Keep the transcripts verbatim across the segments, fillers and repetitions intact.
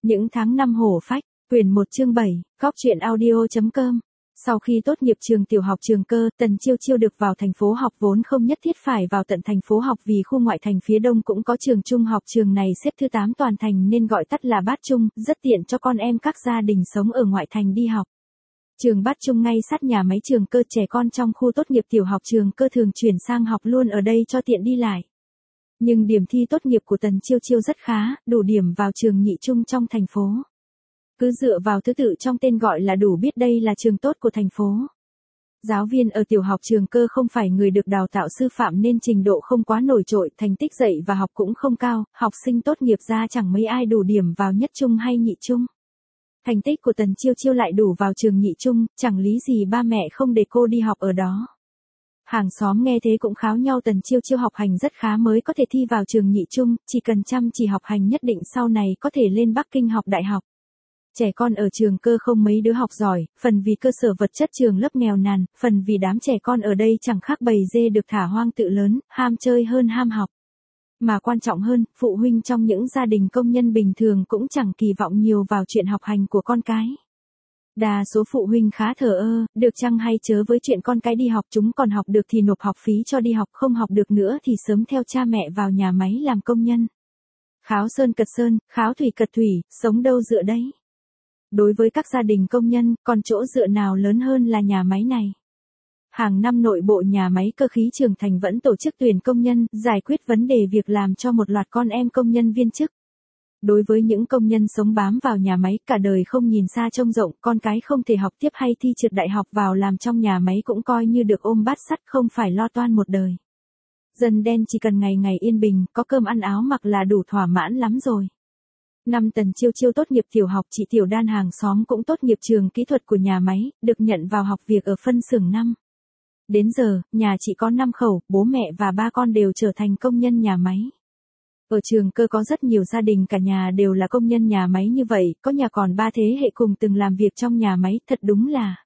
Những tháng năm hổ phách, quyển một chương bảy, góc truyện audio.com. Sau khi tốt nghiệp trường tiểu học Trường Cơ, Tần Chiêu Chiêu được vào thành phố học vốn không nhất thiết phải vào tận thành phố học vì khu ngoại thành phía đông cũng có trường trung học, trường này xếp thứ tám toàn thành nên gọi tắt là Bát Trung, rất tiện cho con em các gia đình sống ở ngoại thành đi học. Trường Bát Trung ngay sát nhà máy Trường Cơ, trẻ con trong khu tốt nghiệp tiểu học Trường Cơ thường chuyển sang học luôn ở đây cho tiện đi lại. Nhưng điểm thi tốt nghiệp của Tần Chiêu Chiêu rất khá, đủ điểm vào trường nhị trung trong thành phố. Cứ dựa vào thứ tự trong tên gọi là đủ biết đây là trường tốt của thành phố. Giáo viên ở tiểu học Trường Cơ không phải người được đào tạo sư phạm nên trình độ không quá nổi trội, thành tích dạy và học cũng không cao, học sinh tốt nghiệp ra chẳng mấy ai đủ điểm vào nhất trung hay nhị trung. Thành tích của Tần Chiêu Chiêu lại đủ vào trường nhị trung, chẳng lý gì ba mẹ không để cô đi học ở đó. Hàng xóm nghe thế cũng kháo nhau, Tần Chiêu Chiêu học hành rất khá mới có thể thi vào trường nhị trung, chỉ cần chăm chỉ học hành nhất định sau này có thể lên Bắc Kinh học đại học. Trẻ con ở Trường Cơ không mấy đứa học giỏi, phần vì cơ sở vật chất trường lớp nghèo nàn, phần vì đám trẻ con ở đây chẳng khác bầy dê được thả hoang tự lớn, ham chơi hơn ham học. Mà quan trọng hơn, phụ huynh trong những gia đình công nhân bình thường cũng chẳng kỳ vọng nhiều vào chuyện học hành của con cái. Đa số phụ huynh khá thờ ơ, được chăng hay chớ với chuyện con cái đi học, chúng còn học được thì nộp học phí cho đi học, không học được nữa thì sớm theo cha mẹ vào nhà máy làm công nhân. Kháo sơn cật sơn, kháo thủy cật thủy, sống đâu dựa đấy. Đối với các gia đình công nhân, còn chỗ dựa nào lớn hơn là nhà máy này. Hàng năm nội bộ nhà máy cơ khí Trường Thành vẫn tổ chức tuyển công nhân, giải quyết vấn đề việc làm cho một loạt con em công nhân viên chức. Đối với những công nhân sống bám vào nhà máy cả đời không nhìn xa trông rộng, con cái không thể học tiếp hay thi trượt đại học vào làm trong nhà máy cũng coi như được ôm bát sắt, không phải lo toan một đời. Dân đen chỉ cần ngày ngày yên bình, có cơm ăn áo mặc là đủ thỏa mãn lắm rồi. Năm Tần Chiêu Chiêu tốt nghiệp tiểu học, chị Tiểu Đan hàng xóm cũng tốt nghiệp trường kỹ thuật của nhà máy, được nhận vào học việc ở phân xưởng năm. Đến giờ, nhà chị có năm khẩu, bố mẹ và ba con đều trở thành công nhân nhà máy. Ở Trường Cơ có rất nhiều gia đình cả nhà đều là công nhân nhà máy như vậy, có nhà còn ba thế hệ cùng từng làm việc trong nhà máy, thật đúng là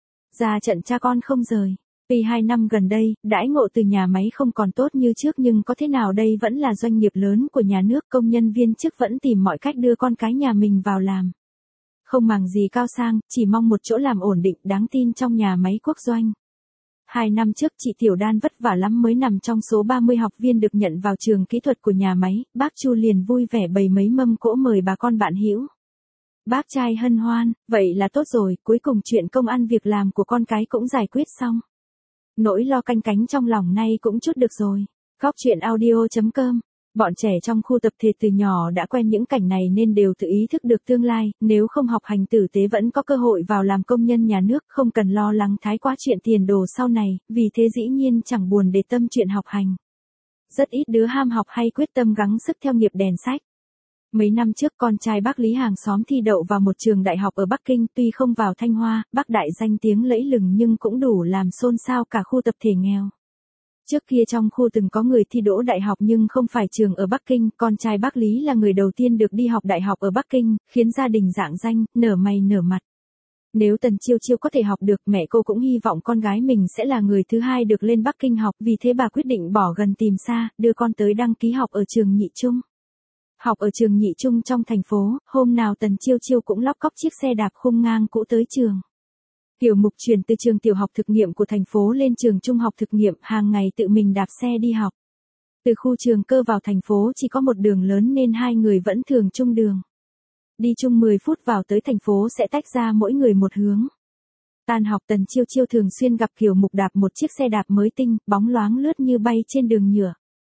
ra trận cha con không rời. Tuy hai năm gần đây, đãi ngộ từ nhà máy không còn tốt như trước nhưng có thế nào đây vẫn là doanh nghiệp lớn của nhà nước, công nhân viên chức vẫn tìm mọi cách đưa con cái nhà mình vào làm. Không màng gì cao sang, chỉ mong một chỗ làm ổn định, đáng tin trong nhà máy quốc doanh. Hai năm trước chị Tiểu Đan vất vả lắm mới nằm trong số ba mươi học viên được nhận vào trường kỹ thuật của nhà máy, bác Chu liền vui vẻ bày mấy mâm cỗ mời bà con bạn hữu. Bác trai hân hoan, vậy là tốt rồi, cuối cùng chuyện công ăn việc làm của con cái cũng giải quyết xong. Nỗi lo canh cánh trong lòng nay cũng chút được rồi. Góc truyện audio.com. Bọn trẻ trong khu tập thể từ nhỏ đã quen những cảnh này nên đều tự ý thức được tương lai, nếu không học hành tử tế vẫn có cơ hội vào làm công nhân nhà nước, không cần lo lắng thái quá chuyện tiền đồ sau này, vì thế dĩ nhiên chẳng buồn để tâm chuyện học hành. Rất ít đứa ham học hay quyết tâm gắng sức theo nghiệp đèn sách. Mấy năm trước con trai bác Lý hàng xóm thi đậu vào một trường đại học ở Bắc Kinh, tuy không vào Thanh Hoa, bác đại danh tiếng lẫy lừng nhưng cũng đủ làm xôn xao cả khu tập thể nghèo. Trước kia trong khu từng có người thi đỗ đại học nhưng không phải trường ở Bắc Kinh, con trai bác Lý là người đầu tiên được đi học đại học ở Bắc Kinh, khiến gia đình rạng danh, nở mày nở mặt. Nếu Tần Chiêu Chiêu có thể học được, mẹ cô cũng hy vọng con gái mình sẽ là người thứ hai được lên Bắc Kinh học, vì thế bà quyết định bỏ gần tìm xa, đưa con tới đăng ký học ở trường nhị trung. Học ở trường nhị trung trong thành phố, hôm nào Tần Chiêu Chiêu cũng lóc cóc chiếc xe đạp khung ngang cũ tới trường. Tiểu Mục chuyển từ trường tiểu học thực nghiệm của thành phố lên trường trung học thực nghiệm, hàng ngày tự mình đạp xe đi học. Từ khu Trường Cơ vào thành phố chỉ có một đường lớn nên hai người vẫn thường chung đường. Đi chung mười phút vào tới thành phố sẽ tách ra mỗi người một hướng. Tan học Tần Chiêu Chiêu thường xuyên gặp Kiều Mục đạp một chiếc xe đạp mới tinh, bóng loáng lướt như bay trên đường nhựa.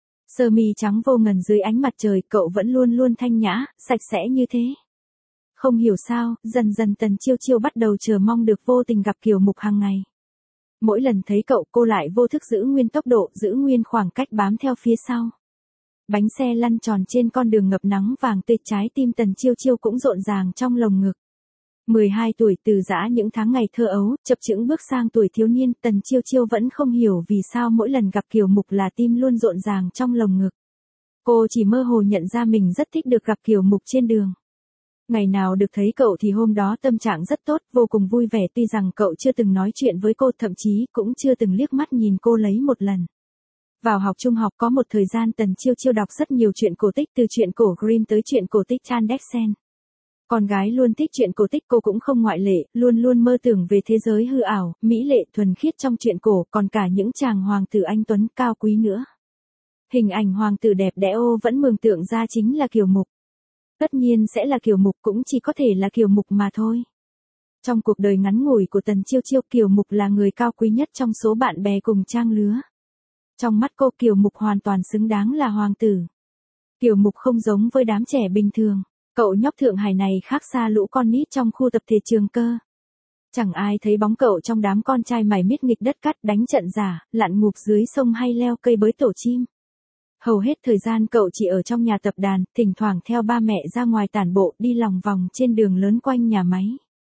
Sơ mi trắng vô ngần dưới ánh mặt trời, cậu vẫn luôn luôn thanh nhã, sạch sẽ như thế. Không hiểu sao, dần dần Tần Chiêu Chiêu bắt đầu chờ mong được vô tình gặp Kiều Mục hàng ngày. Mỗi lần thấy cậu, cô lại vô thức giữ nguyên tốc độ, giữ nguyên khoảng cách bám theo phía sau. Bánh xe lăn tròn trên con đường ngập nắng vàng tươi, trái tim Tần Chiêu Chiêu cũng rộn ràng trong lồng ngực. mười hai tuổi, từ giã những tháng ngày thơ ấu, chập chững bước sang tuổi thiếu niên, Tần Chiêu Chiêu vẫn không hiểu vì sao mỗi lần gặp Kiều Mục là tim luôn rộn ràng trong lồng ngực. Cô chỉ mơ hồ nhận ra mình rất thích được gặp Kiều Mục trên đường. Ngày nào được thấy cậu thì hôm đó tâm trạng rất tốt, vô cùng vui vẻ, tuy rằng cậu chưa từng nói chuyện với cô, thậm chí cũng chưa từng liếc mắt nhìn cô lấy một lần. Vào học trung học có một thời gian Tần Chiêu Chiêu đọc rất nhiều truyện cổ tích, từ truyện cổ Grimm tới truyện cổ tích Chan Dexen. Con gái luôn thích chuyện cổ tích, cô cũng không ngoại lệ, luôn luôn mơ tưởng về thế giới hư ảo, mỹ lệ thuần khiết trong chuyện cổ, còn cả những chàng hoàng tử anh tuấn cao quý nữa. Hình ảnh hoàng tử đẹp đẽ ô vẫn mường tượng ra chính là Kiều Mục. Tất nhiên sẽ là Kiều Mục, cũng chỉ có thể là Kiều Mục mà thôi. Trong cuộc đời ngắn ngủi của Tần Chiêu Chiêu, Kiều Mục là người cao quý nhất trong số bạn bè cùng trang lứa. Trong mắt cô, Kiều Mục hoàn toàn xứng đáng là hoàng tử. Kiều Mục không giống với đám trẻ bình thường. Cậu nhóc Thượng Hải này khác xa lũ con nít trong khu tập thể Trường Cơ. Chẳng ai thấy bóng cậu trong đám con trai mải miết nghịch đất cát, đánh trận giả, lặn ngục dưới sông hay leo cây bới tổ chim. Hầu hết thời gian cậu chỉ ở trong nhà tập đàn, thỉnh thoảng theo ba mẹ ra ngoài tản bộ, đi lòng vòng trên đường lớn quanh nhà máy.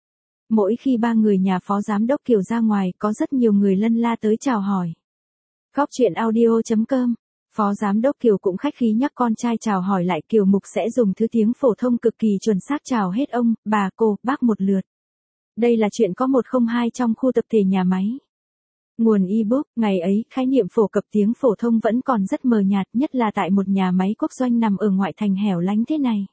Mỗi khi ba người nhà phó giám đốc Kiều ra ngoài, có rất nhiều người lân la tới chào hỏi. Góc truyện audio chấm com. Phó giám đốc Kiều cũng khách khí nhắc con trai chào hỏi lại. Kiều Mục sẽ dùng thứ tiếng phổ thông cực kỳ chuẩn xác chào hết ông, bà, cô, bác một lượt. Đây là chuyện có một không hai trong khu tập thể nhà máy. Nguồn ebook, ngày ấy, khái niệm phổ cập tiếng phổ thông vẫn còn rất mờ nhạt, nhất là tại một nhà máy quốc doanh nằm ở ngoại thành hẻo lánh thế này.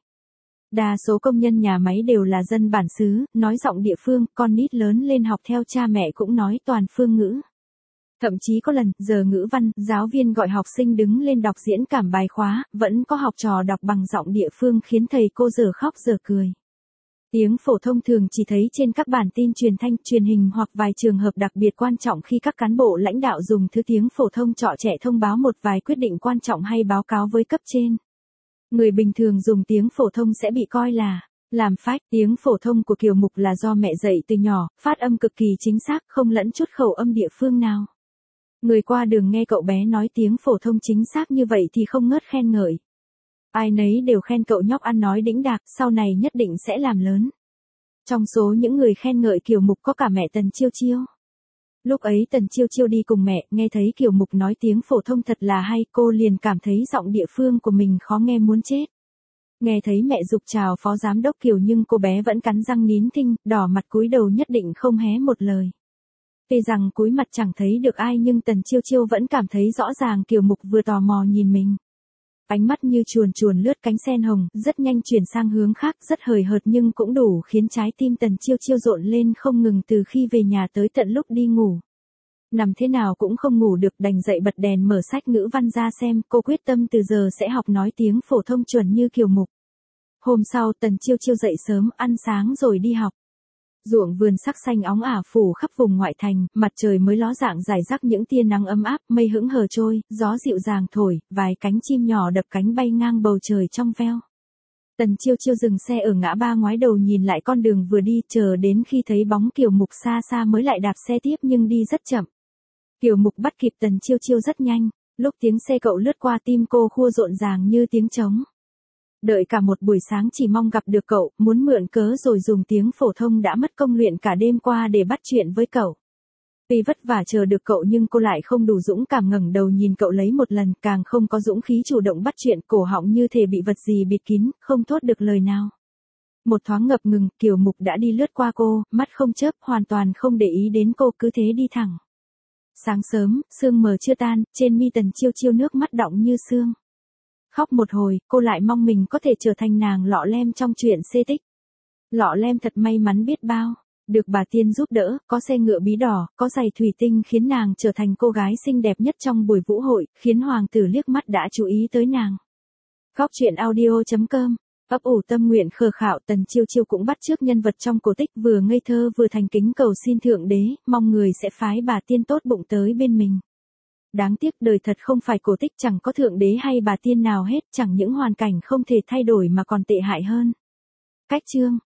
Đa số công nhân nhà máy đều là dân bản xứ, nói giọng địa phương, con nít lớn lên học theo cha mẹ cũng nói toàn phương ngữ. Thậm chí có lần, giờ ngữ văn, giáo viên gọi học sinh đứng lên đọc diễn cảm bài khóa, vẫn có học trò đọc bằng giọng địa phương khiến thầy cô dở khóc dở cười. Tiếng phổ thông thường chỉ thấy trên các bản tin truyền thanh, truyền hình hoặc vài trường hợp đặc biệt quan trọng khi các cán bộ lãnh đạo dùng thứ tiếng phổ thông trọ trẻ thông báo một vài quyết định quan trọng hay báo cáo với cấp trên. Người bình thường dùng tiếng phổ thông sẽ bị coi là làm phách. Tiếng phổ thông của Kiều Mục là do mẹ dạy từ nhỏ, phát âm cực kỳ chính xác, không lẫn chút khẩu âm địa phương nào. Người qua đường nghe cậu bé nói tiếng phổ thông chính xác như vậy thì không ngớt khen ngợi. Ai nấy đều khen cậu nhóc ăn nói đĩnh đạc, sau này nhất định sẽ làm lớn. Trong số những người khen ngợi Kiều Mục có cả mẹ Tần Chiêu Chiêu. Lúc ấy Tần Chiêu Chiêu đi cùng mẹ, nghe thấy Kiều Mục nói tiếng phổ thông thật là hay, cô liền cảm thấy giọng địa phương của mình khó nghe muốn chết. Nghe thấy mẹ giục chào phó giám đốc Kiều nhưng cô bé vẫn cắn răng nín thinh, đỏ mặt cúi đầu nhất định không hé một lời. Tuy rằng cúi mặt chẳng thấy được ai nhưng Tần Chiêu Chiêu vẫn cảm thấy rõ ràng Kiều Mục vừa tò mò nhìn mình. Ánh mắt như chuồn chuồn lướt cánh sen hồng, rất nhanh chuyển sang hướng khác, rất hời hợt nhưng cũng đủ khiến trái tim Tần Chiêu Chiêu rộn lên không ngừng từ khi về nhà tới tận lúc đi ngủ. Nằm thế nào cũng không ngủ được, đành dậy bật đèn mở sách ngữ văn ra xem, cô quyết tâm từ giờ sẽ học nói tiếng phổ thông chuẩn như Kiều Mục. Hôm sau Tần Chiêu Chiêu dậy sớm, ăn sáng rồi đi học. Ruộng vườn sắc xanh óng ả phủ khắp vùng ngoại thành, mặt trời mới ló dạng rải rác những tia nắng ấm áp, mây hững hờ trôi, gió dịu dàng thổi, vài cánh chim nhỏ đập cánh bay ngang bầu trời trong veo. Tần Chiêu Chiêu dừng xe ở ngã ba ngoái đầu nhìn lại con đường vừa đi, chờ đến khi thấy bóng Kiều Mục xa xa mới lại đạp xe tiếp nhưng đi rất chậm. Kiều Mục bắt kịp Tần Chiêu Chiêu rất nhanh, lúc tiếng xe cậu lướt qua tim cô khua rộn ràng như tiếng trống. Đợi cả một buổi sáng chỉ mong gặp được cậu, muốn mượn cớ rồi dùng tiếng phổ thông đã mất công luyện cả đêm qua để bắt chuyện với cậu. Vì vất vả chờ được cậu nhưng cô lại không đủ dũng cảm ngẩng đầu nhìn cậu lấy một lần, càng không có dũng khí chủ động bắt chuyện, cổ họng như thể bị vật gì bịt kín, không thốt được lời nào. Một thoáng ngập ngừng, Kiều Mục đã đi lướt qua cô, mắt không chớp, hoàn toàn không để ý đến cô, cứ thế đi thẳng. Sáng sớm, sương mờ chưa tan, trên mi Tần Chiêu Chiêu nước mắt đọng như sương. Khóc một hồi, cô lại mong mình có thể trở thành nàng Lọ Lem trong truyện xê tích. Lọ Lem thật may mắn biết bao, được bà Tiên giúp đỡ, có xe ngựa bí đỏ, có giày thủy tinh khiến nàng trở thành cô gái xinh đẹp nhất trong buổi vũ hội, khiến hoàng tử liếc mắt đã chú ý tới nàng. Góc truyện audio chấm com. Ấp ủ tâm nguyện khờ khạo, Tần Chiêu Chiêu cũng bắt chước nhân vật trong cổ tích, vừa ngây thơ vừa thành kính cầu xin thượng đế, mong người sẽ phái bà tiên tốt bụng tới bên mình. Đáng tiếc đời thật không phải cổ tích, chẳng có thượng đế hay bà tiên nào hết, chẳng những hoàn cảnh không thể thay đổi mà còn tệ hại hơn. Cách chương